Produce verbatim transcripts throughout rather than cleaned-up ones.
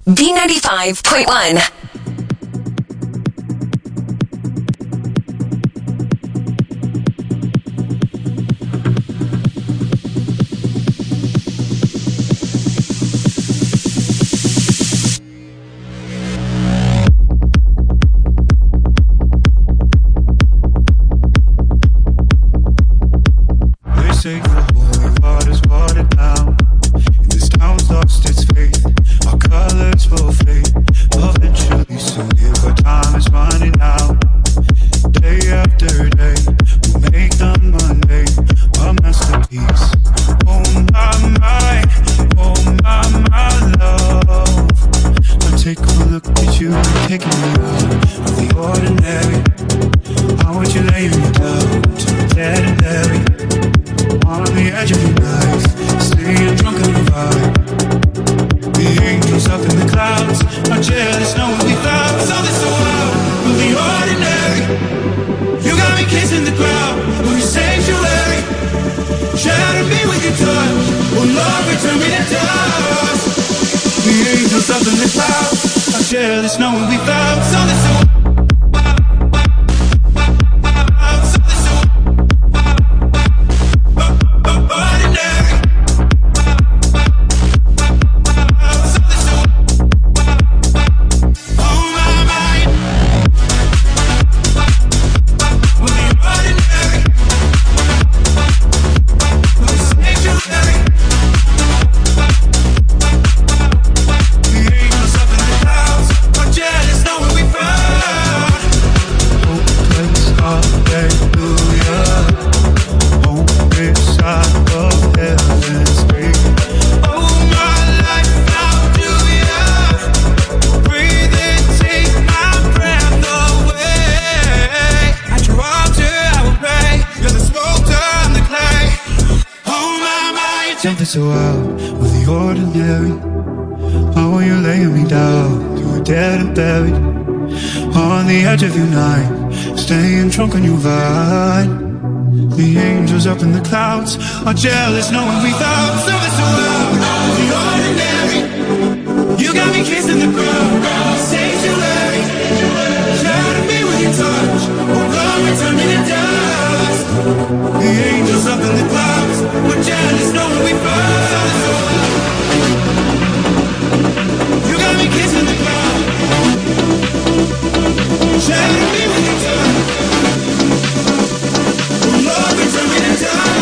D ninety-five point one. Are jealous knowing we found something so loud. The ordinary, you got me kissing the ground. Sanctuary, shatter me with your touch. Oh Lord, return me to dust. The angels up in the clouds, we're jealous knowing we found something so loud. You got me kissing the ground. Shatter me with your touch. Oh Lord, return me to dust.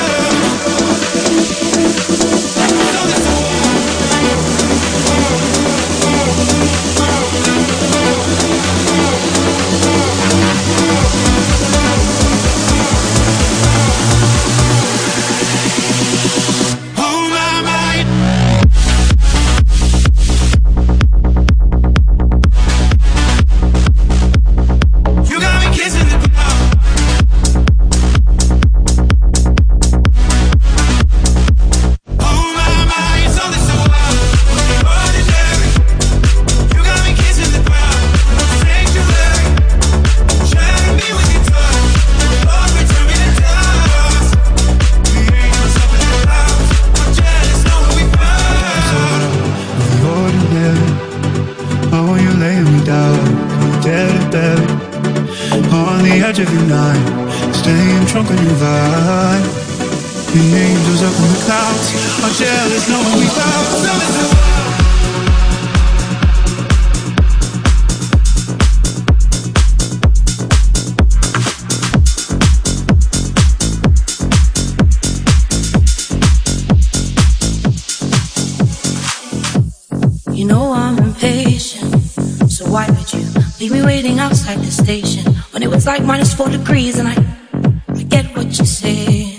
Like minus four degrees and I, I get what you say.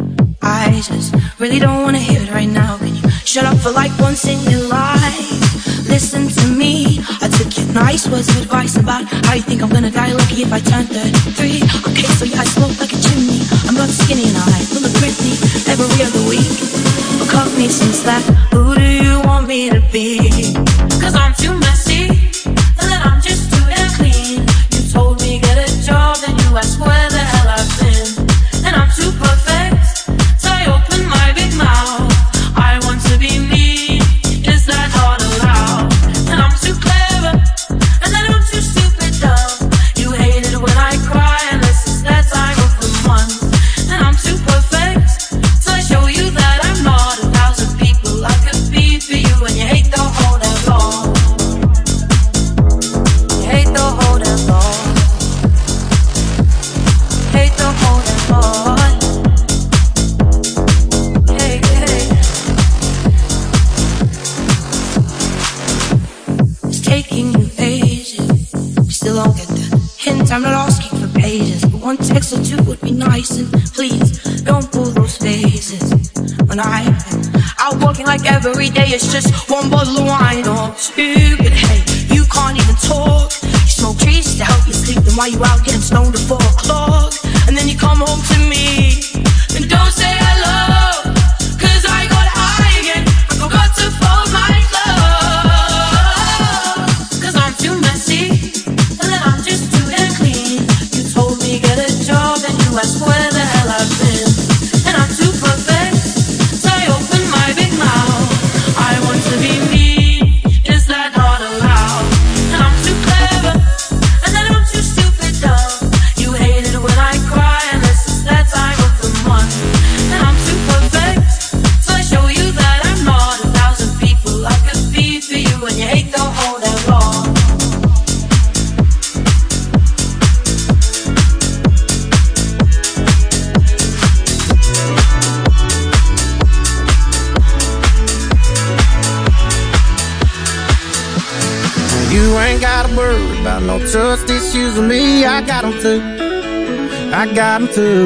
I just really don't want to hear it right now. Can you shut up for like once in your life? Listen to me, I took your nice words of advice about how you think I'm gonna die lucky if I turn thirty-three. Okay, so yeah, I smoke like a chimney, I'm not skinny and I full of Britney every other week. But cut me some slack, who do you want me to be? Cause I'm too messy, and then I'm just too damn clean. You told me get a job, then you asked where the hell I've been. And I'm too perfect, so I open my big mouth. I want to be me, is that not allowed? And I'm still don't get the hint. I'm not asking for pages, but one text or two would be nice. And please don't pull those faces when I'm out working like every day. It's just one bottle of wine. Oh, stupid, hey, you can't even talk. You smoke trees to help you sleep. Then why you out getting stoned at four o'clock? And then you come home to me and don't say hello, 'cause I got high again. I forgot to fold my clothes, 'cause I'm too messy and then I'm just too damn clean. You told me get a job and you asked where the hell I've been, and I'm too perfect, so I open my big mouth. I want to be me, is that not allowed? And I'm too clever and then I'm too stupid dumb. You hate it when I cry and this is that time of the month. And I'm too perfect, so I show you that I'm not a thousand people I could be for you, and you hate the whole that long. You ain't gotta worry about no trust issues with me. I got them too. I got them too.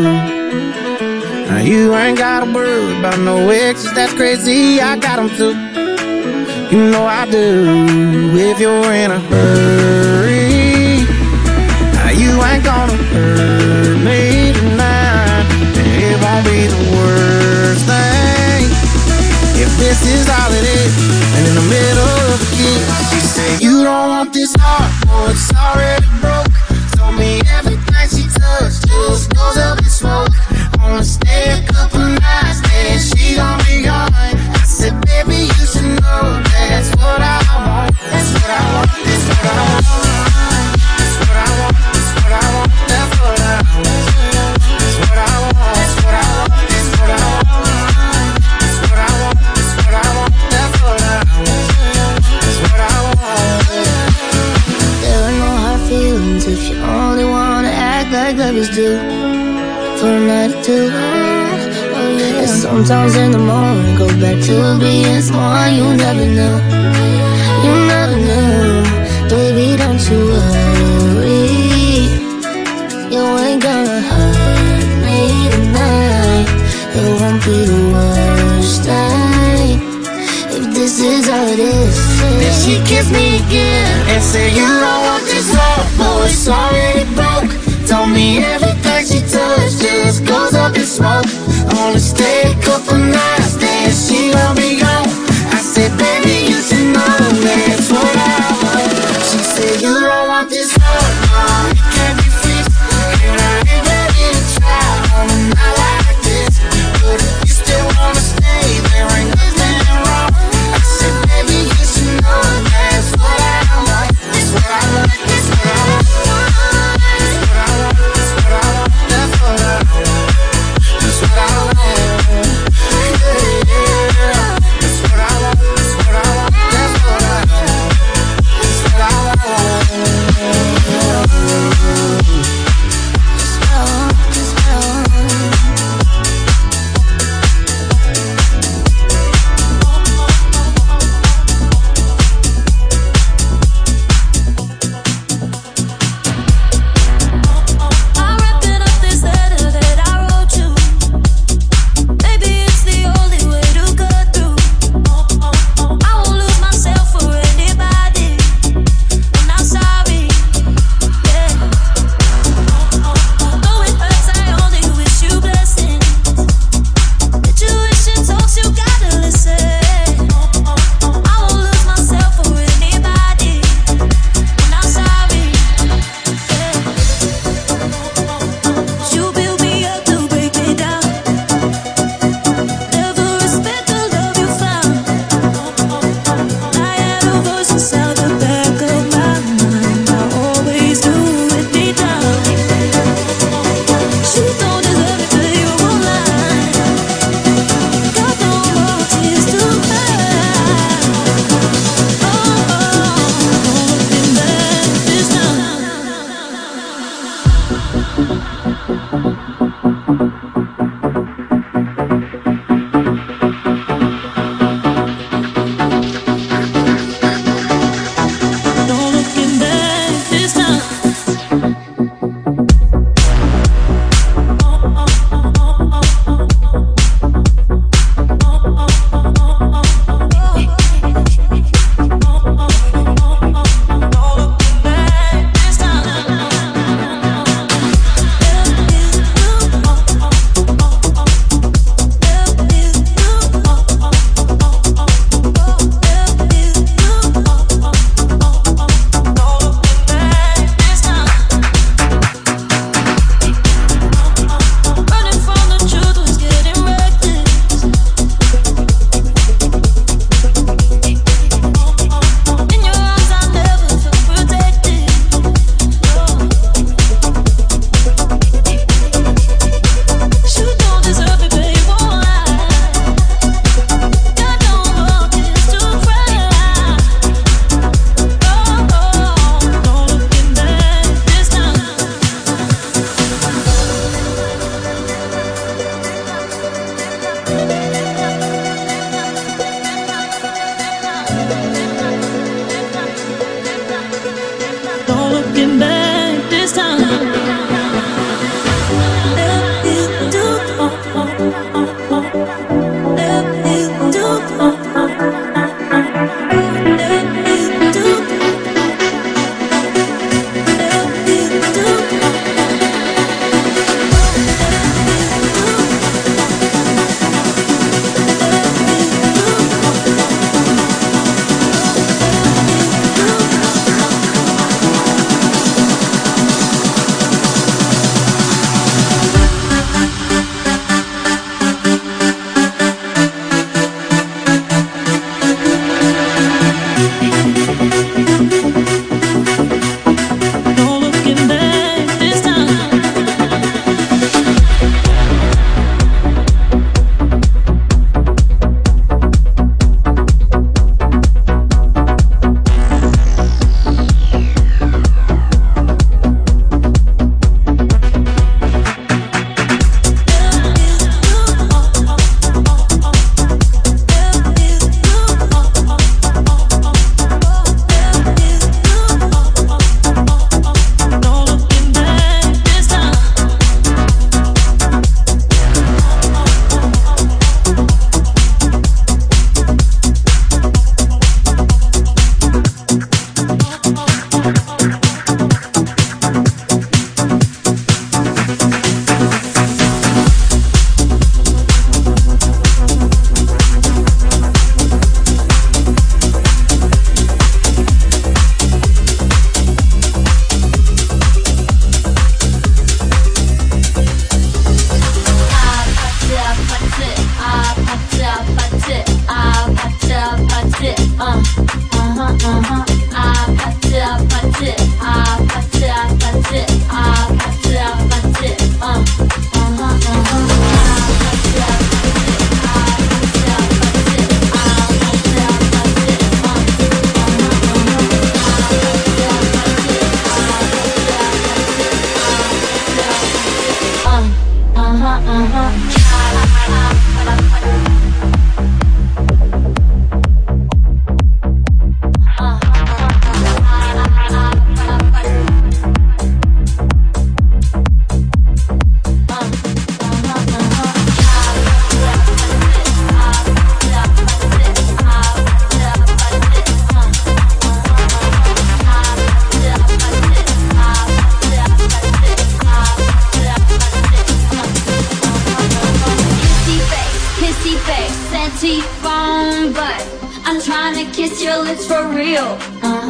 Now you ain't gotta worry about no exes, that's crazy. I got them too. You know I do. If you're in a hurry, now you ain't gonna hurt me tonight. It won't be the worst thing if this is all it is. And in the middle of a kiss, she said, you don't want this heart, oh, it's already broke. Told me everything she touched just goes up in smoke. Wanna stay a couple nights, then she gon' be gone. I said, baby, you should know that's what I want. That's what I want, that's what I want. That's what I want, that's what I want. That's what I want. That's what I want, that's what I want. That's what I want. That's what I want, that's what I want. That's what I want. That's what I want. There are no hard feelings if you only wanna act like lovers do. For a night or two, oh yeah. And sometimes in the morning go back to being small. You never knew, you never knew. Baby, don't you worry, you ain't gonna hurt me tonight. It won't be the worst thing if this is how it is. Then she kissed me again and said, you don't want this heart, boy, it's already broke. Told me everything she touched just goes up in smoke. I wanna stay a couple nights, then she gon' be gone. I said, baby, you should know that's what I want. She said, you don't want this heart, no, it can't be fixed. And I ain't ready to try on a night like this. But if you still wanna stay, there ain't nothing wrong. I said, baby, you should know that's what I want. That's what I want, that's what I want. That's what I want. That's what I want. Yeah, yeah.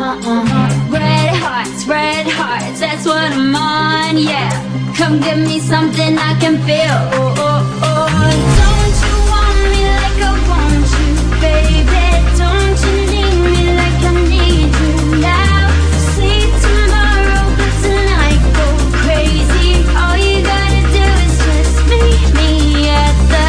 uh, uh. Red hearts, red hearts, that's what I'm on, yeah. Come give me something I can feel. Oh, oh, oh. Don't you want me like I want you, baby? Don't you need me like I need you now? Sleep tomorrow, but tonight go crazy. All you gotta do is just meet me at the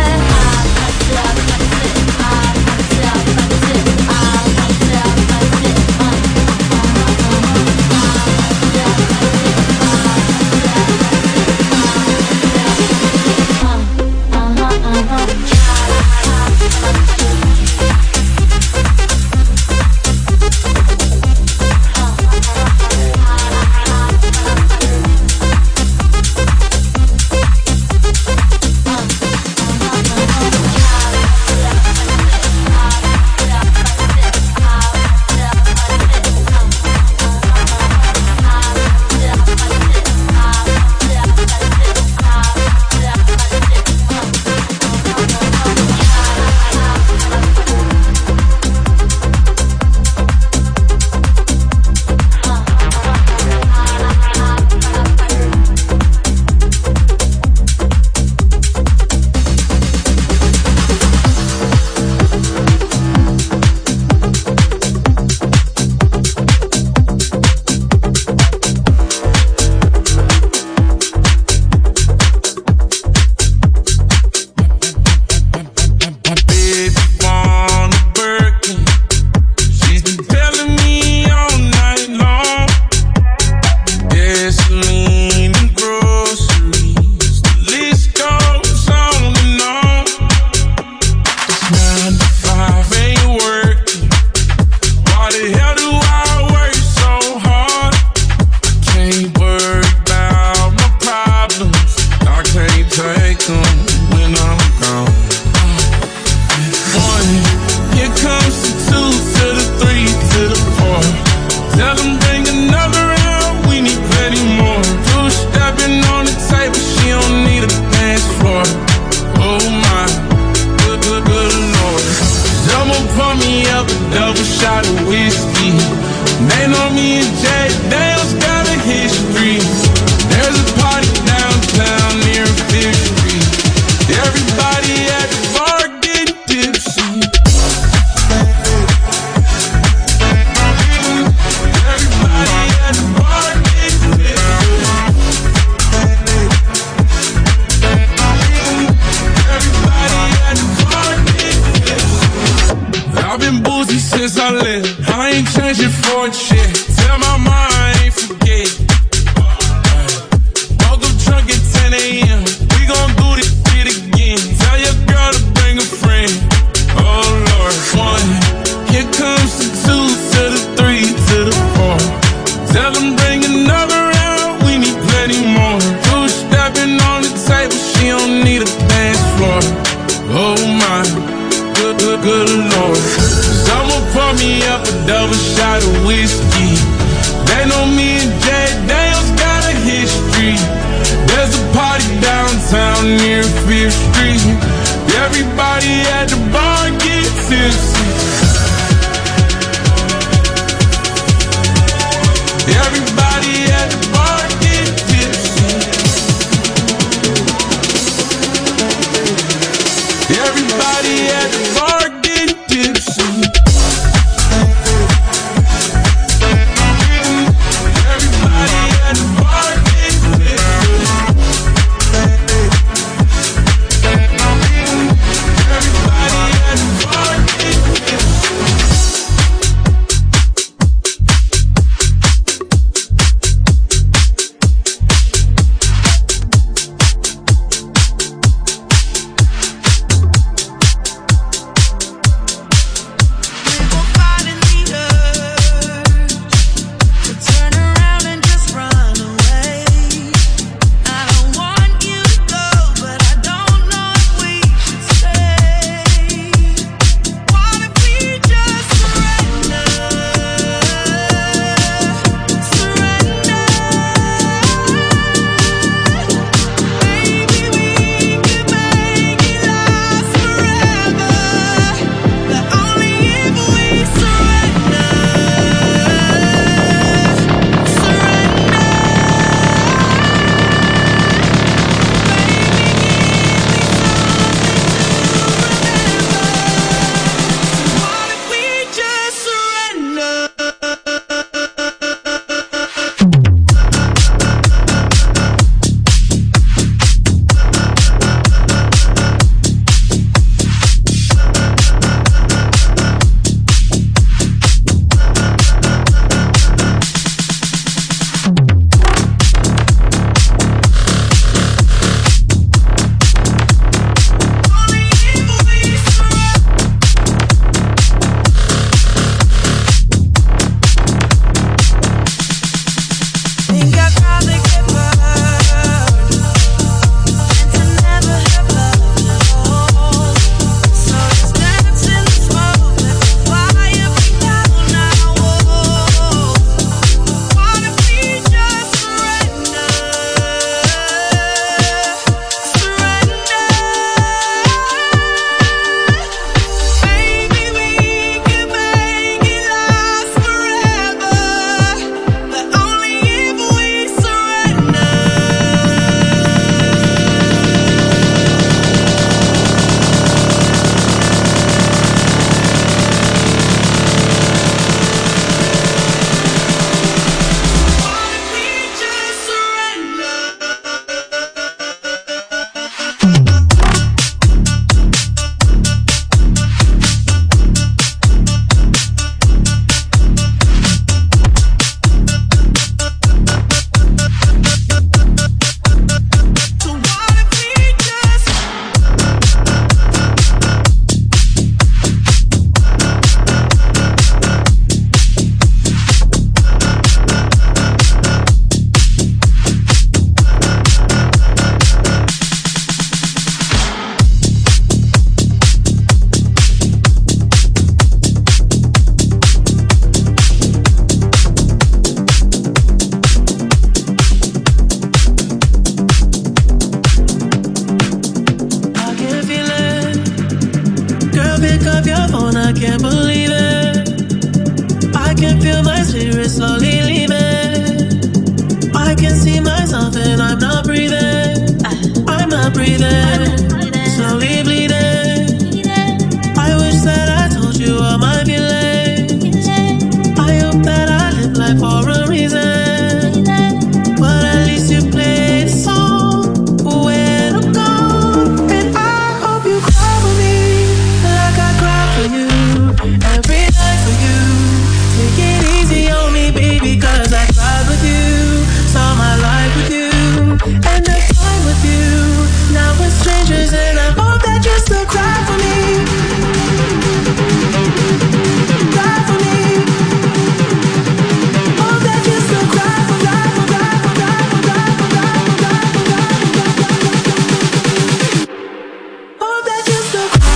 my spirit slowly leaving. I can see myself and I'm not breathing. I'm not breathing. Slowly bleeding. I wish that I told you all my feelings. I hope that I live life for a reason. But at least you played a song when I'm gone. And I hope you cry for me like I cry for you. Every night for you. Take it easy on me, baby, cause I cried with you. Saw my life with you. And I time with you. Now we're strangers and I hope that you still cry for me. Cry for me. Hope that you still cry for, cry for, cry for, cry for, cry for, cry for, cry for, cry for, cry for. Hope that you still cry.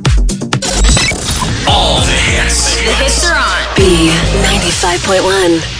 ninety-five point one.